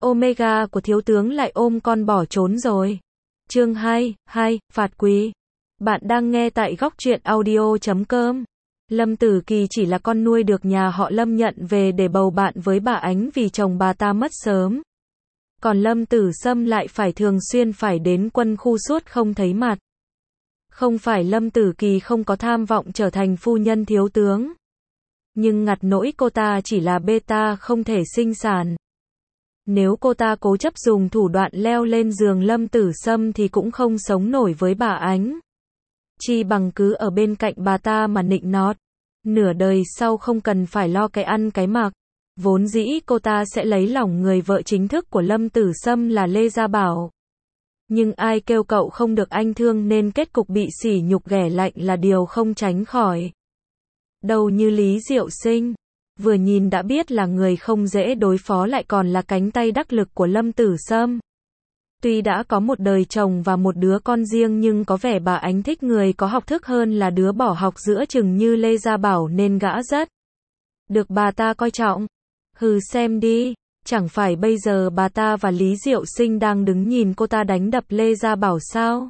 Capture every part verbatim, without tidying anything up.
Omega của thiếu tướng lại ôm con bỏ trốn rồi. Chương hai, hai, phạt quý. Bạn đang nghe tại góc truyện audio chấm com. Lâm Tử Kỳ chỉ là con nuôi được nhà họ Lâm nhận về để bầu bạn với bà Ánh vì chồng bà ta mất sớm. Còn Lâm Tử Sâm lại phải thường xuyên phải đến quân khu suốt không thấy mặt. Không phải Lâm Tử Kỳ không có tham vọng trở thành phu nhân thiếu tướng. Nhưng ngặt nỗi cô ta chỉ là beta không thể sinh sản. Nếu cô ta cố chấp dùng thủ đoạn leo lên giường Lâm Tử Sâm thì cũng không sống nổi với bà Ánh. Chi bằng cứ ở bên cạnh bà ta mà nịnh nót. Nửa đời sau không cần phải lo cái ăn cái mặc. Vốn dĩ cô ta sẽ lấy lòng người vợ chính thức của Lâm Tử Sâm là Lê Gia Bảo. Nhưng ai kêu cậu không được anh thương nên kết cục bị sỉ nhục ghẻ lạnh là điều không tránh khỏi. Đâu như Lý Diệu Sinh. Vừa nhìn đã biết là người không dễ đối phó lại còn là cánh tay đắc lực của Lâm Tử Sâm. Tuy đã có một đời chồng và một đứa con riêng nhưng có vẻ bà Ánh thích người có học thức hơn là đứa bỏ học giữa chừng như Lê Gia Bảo nên gã rất được bà ta coi trọng. Hừ xem đi, chẳng phải bây giờ bà ta và Lý Diệu Sinh đang đứng nhìn cô ta đánh đập Lê Gia Bảo sao?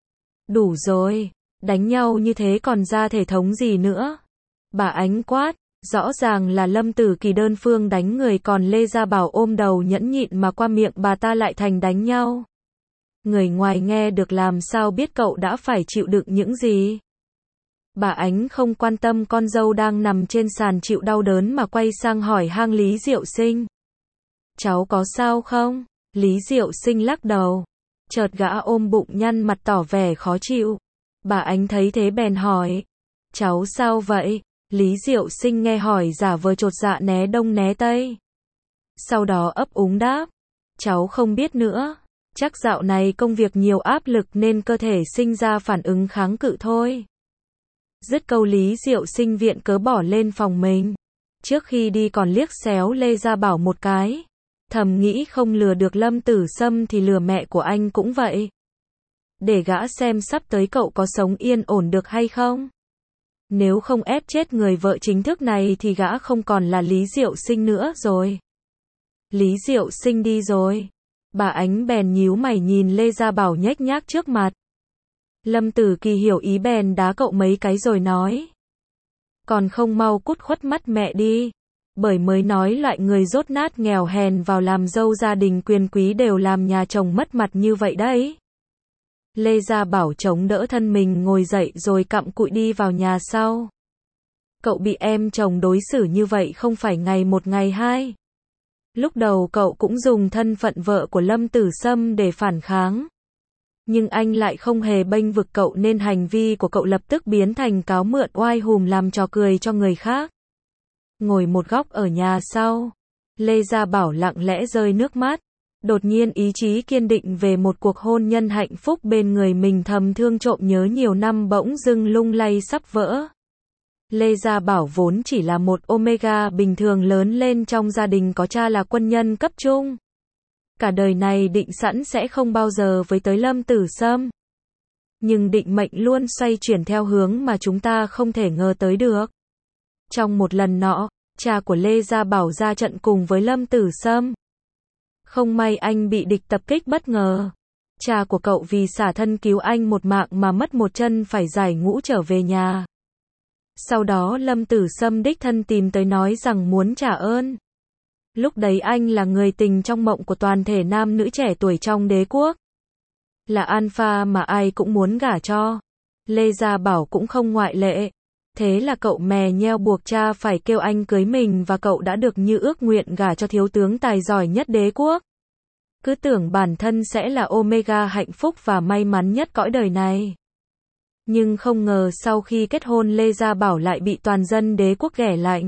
Đủ rồi, đánh nhau như thế còn ra thể thống gì nữa? Bà Ánh quát, rõ ràng là Lâm Tử Kỳ đơn phương đánh người còn Lê Gia Bảo ôm đầu nhẫn nhịn mà qua miệng bà ta lại thành đánh nhau. Người ngoài nghe được làm sao biết cậu đã phải chịu đựng những gì? Bà Ánh không quan tâm con dâu đang nằm trên sàn chịu đau đớn mà quay sang hỏi han Lý Diệu Sinh. Cháu có sao không? Lý Diệu Sinh lắc đầu. Chợt gã ôm bụng nhăn mặt tỏ vẻ khó chịu. Bà Ánh thấy thế bèn hỏi. Cháu sao vậy? Lý Diệu Sinh nghe hỏi giả vờ chột dạ né đông né tây. Sau đó ấp úng đáp. Cháu không biết nữa. Chắc dạo này công việc nhiều áp lực nên cơ thể sinh ra phản ứng kháng cự thôi. Dứt câu Lý Diệu Sinh viện cớ bỏ lên phòng mình. Trước khi đi còn liếc xéo Lê Gia Bảo một cái. Thầm nghĩ không lừa được Lâm Tử Sâm thì lừa mẹ của anh cũng vậy. Để gã xem sắp tới cậu có sống yên ổn được hay không. Nếu không ép chết người vợ chính thức này thì gã không còn là Lý Diệu Sinh nữa rồi. Lý Diệu Sinh đi rồi. Bà Ánh bèn nhíu mày nhìn Lê Gia Bảo nhếch nhác trước mặt. Lâm Tử Kỳ hiểu ý bèn đá cậu mấy cái rồi nói. Còn không mau cút khuất mắt mẹ đi. Bởi mới nói loại người dốt nát nghèo hèn vào làm dâu gia đình quyền quý đều làm nhà chồng mất mặt như vậy đấy. Lê Gia Bảo chống đỡ thân mình ngồi dậy rồi cặm cụi đi vào nhà sau. Cậu bị em chồng đối xử như vậy không phải ngày một ngày hai. Lúc đầu cậu cũng dùng thân phận vợ của Lâm Tử Sâm để phản kháng. Nhưng anh lại không hề bênh vực cậu nên hành vi của cậu lập tức biến thành cáo mượn oai hùm làm trò cười cho người khác. Ngồi một góc ở nhà sau, Lê Gia Bảo lặng lẽ rơi nước mắt. Đột nhiên ý chí kiên định về một cuộc hôn nhân hạnh phúc bên người mình thầm thương trộm nhớ nhiều năm bỗng dưng lung lay sắp vỡ. Lê Gia Bảo vốn chỉ là một Omega bình thường lớn lên trong gia đình có cha là quân nhân cấp trung. Cả đời này định sẵn sẽ không bao giờ với tới Lâm Tử Sâm. Nhưng định mệnh luôn xoay chuyển theo hướng mà chúng ta không thể ngờ tới được. Trong một lần nọ, cha của Lê Gia Bảo ra trận cùng với Lâm Tử Sâm. Không may anh bị địch tập kích bất ngờ. Cha của cậu vì xả thân cứu anh một mạng mà mất một chân phải giải ngũ trở về nhà. Sau đó Lâm Tử Sâm đích thân tìm tới nói rằng muốn trả ơn. Lúc đấy anh là người tình trong mộng của toàn thể nam nữ trẻ tuổi trong đế quốc. Là alpha mà ai cũng muốn gả cho. Lê Gia Bảo cũng không ngoại lệ. Thế là cậu mè nheo buộc cha phải kêu anh cưới mình và cậu đã được như ước nguyện gả cho thiếu tướng tài giỏi nhất đế quốc. Cứ tưởng bản thân sẽ là Omega hạnh phúc và may mắn nhất cõi đời này. Nhưng không ngờ sau khi kết hôn Lê Gia Bảo lại bị toàn dân đế quốc ghẻ lạnh.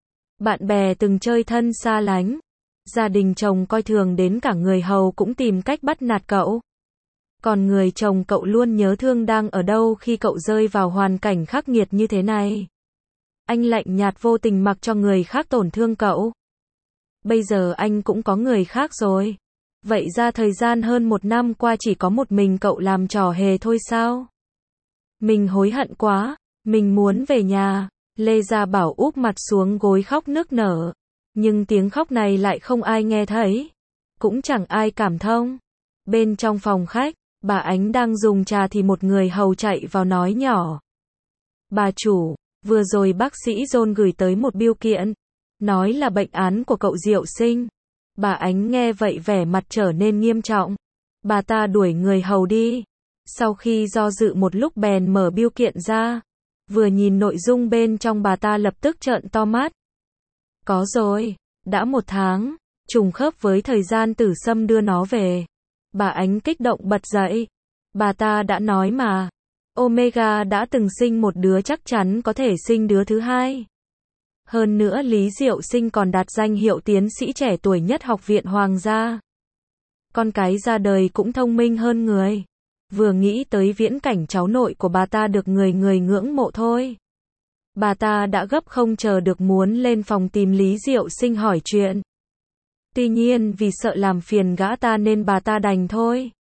Bạn bè từng chơi thân xa lánh. Gia đình chồng coi thường đến cả người hầu cũng tìm cách bắt nạt cậu. Còn người chồng cậu luôn nhớ thương đang ở đâu khi cậu rơi vào hoàn cảnh khắc nghiệt như thế này. Anh lạnh nhạt vô tình mặc cho người khác tổn thương cậu. Bây giờ anh cũng có người khác rồi. Vậy ra thời gian hơn một năm qua chỉ có một mình cậu làm trò hề thôi sao? Mình hối hận quá, mình muốn về nhà. Lê Gia Bảo úp mặt xuống gối khóc nức nở. Nhưng tiếng khóc này lại không ai nghe thấy. cũng chẳng ai cảm thông. Bên trong phòng khách, bà Ánh đang dùng trà thì một người hầu chạy vào nói nhỏ. Bà chủ, vừa rồi bác sĩ John gửi tới một bưu kiện, nói là bệnh án của cậu Diệu Sinh. Bà Ánh nghe vậy vẻ mặt trở nên nghiêm trọng. Bà ta đuổi người hầu đi. Sau khi do dự một lúc bèn mở bưu kiện ra. Vừa nhìn nội dung bên trong bà ta lập tức trợn to mắt. Có rồi, đã một tháng, trùng khớp với thời gian Tử Sâm đưa nó về. Bà Ánh kích động bật dậy. Bà ta đã nói mà, Omega đã từng sinh một đứa chắc chắn có thể sinh đứa thứ hai. Hơn nữa Lý Diệu Sinh còn đạt danh hiệu tiến sĩ trẻ tuổi nhất Học viện Hoàng gia. Con cái ra đời cũng thông minh hơn người. Vừa nghĩ tới viễn cảnh cháu nội của bà ta được người người ngưỡng mộ thôi. Bà ta đã gấp không chờ được muốn lên phòng tìm Lý Diệu Sinh hỏi chuyện. Tuy nhiên vì sợ làm phiền gã ta nên bà ta đành thôi.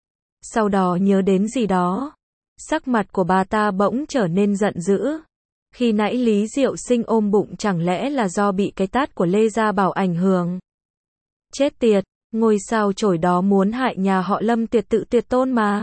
Sau đó nhớ đến gì đó. Sắc mặt của bà ta bỗng trở nên giận dữ. Khi nãy Lý Diệu Sinh ôm bụng chẳng lẽ là do bị cái tát của Lê Gia Bảo ảnh hưởng. Chết tiệt, ngôi sao chổi đó muốn hại nhà họ Lâm tuyệt tự tuyệt tôn mà.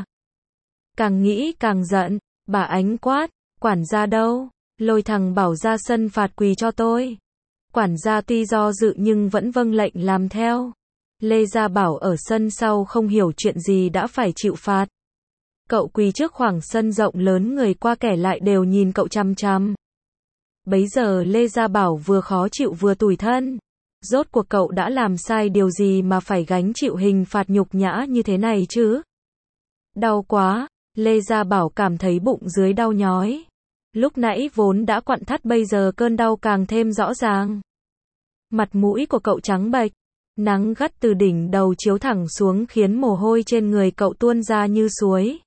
Càng nghĩ càng giận, bà Ánh quát, quản gia đâu, lôi thằng Bảo ra sân phạt quỳ cho tôi. Quản gia tuy do dự nhưng vẫn vâng lệnh làm theo. Lê Gia Bảo ở sân sau không hiểu chuyện gì đã phải chịu phạt. Cậu quỳ trước khoảng sân rộng lớn, người qua kẻ lại đều nhìn cậu chằm chằm. Bấy giờ Lê Gia Bảo vừa khó chịu vừa tủi thân. Rốt cuộc cậu đã làm sai điều gì mà phải gánh chịu hình phạt nhục nhã như thế này chứ? Đau quá, Lê Gia Bảo cảm thấy bụng dưới đau nhói. Lúc nãy vốn đã quặn thắt bây giờ cơn đau càng thêm rõ ràng. Mặt mũi của cậu trắng bệch, nắng gắt từ đỉnh đầu chiếu thẳng xuống khiến mồ hôi trên người cậu tuôn ra như suối.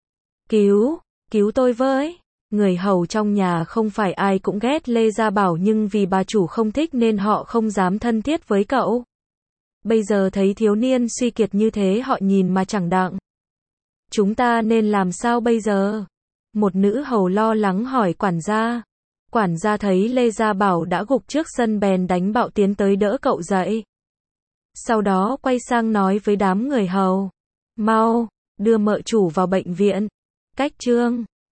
Cứu, cứu tôi với. Người hầu trong nhà không phải ai cũng ghét Lê Gia Bảo nhưng vì bà chủ không thích nên họ không dám thân thiết với cậu. Bây giờ thấy thiếu niên suy kiệt như thế họ nhìn mà chẳng đặng. Chúng ta nên làm sao bây giờ? Một nữ hầu lo lắng hỏi quản gia. Quản gia thấy Lê Gia Bảo đã gục trước sân bèn đánh bạo tiến tới đỡ cậu dậy. Sau đó quay sang nói với đám người hầu. Mau, đưa mợ chủ vào bệnh viện. Cách chương